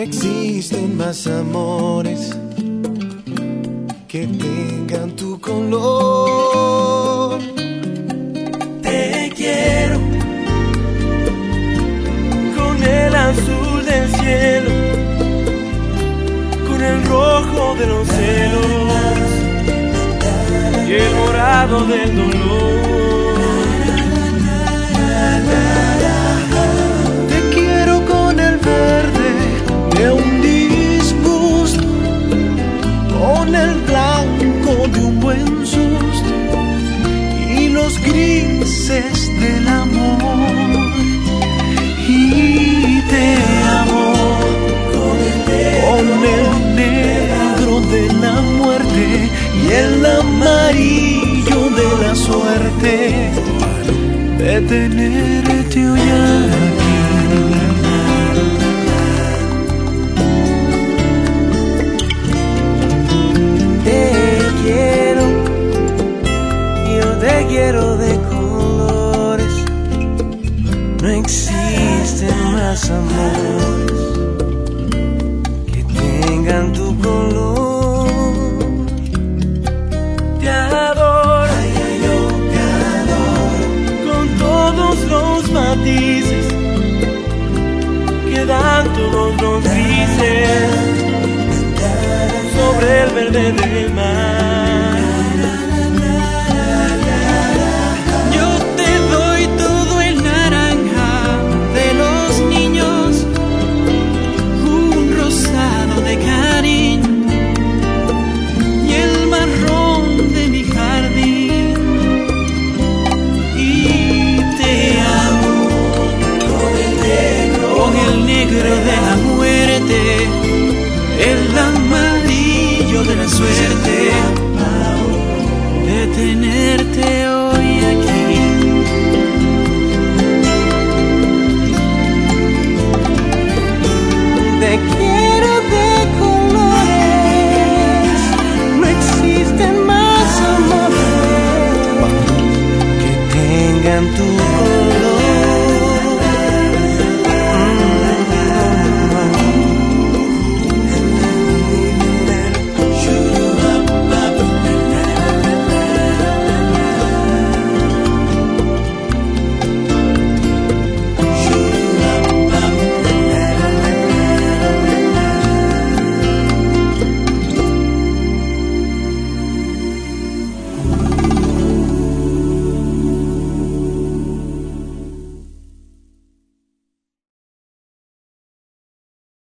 existen más amores que tengan tu color. Te quiero con el azul del cielo, con el rojo de los celos y el morado del dolor. Te quiero con el verde de un disgusto, con el blanco de un buen susto y los grises del amor. Y te amo con el negro de la muerte y el amarillo de la suerte de tenerte hoy aquí. Te quiero de colores, no existen más amores que tengan tu color. Te adoro, yo te adoro, con todos los matices que dan todos los grises sobre el verde del mar. De la muerte, el amarillo de la suerte.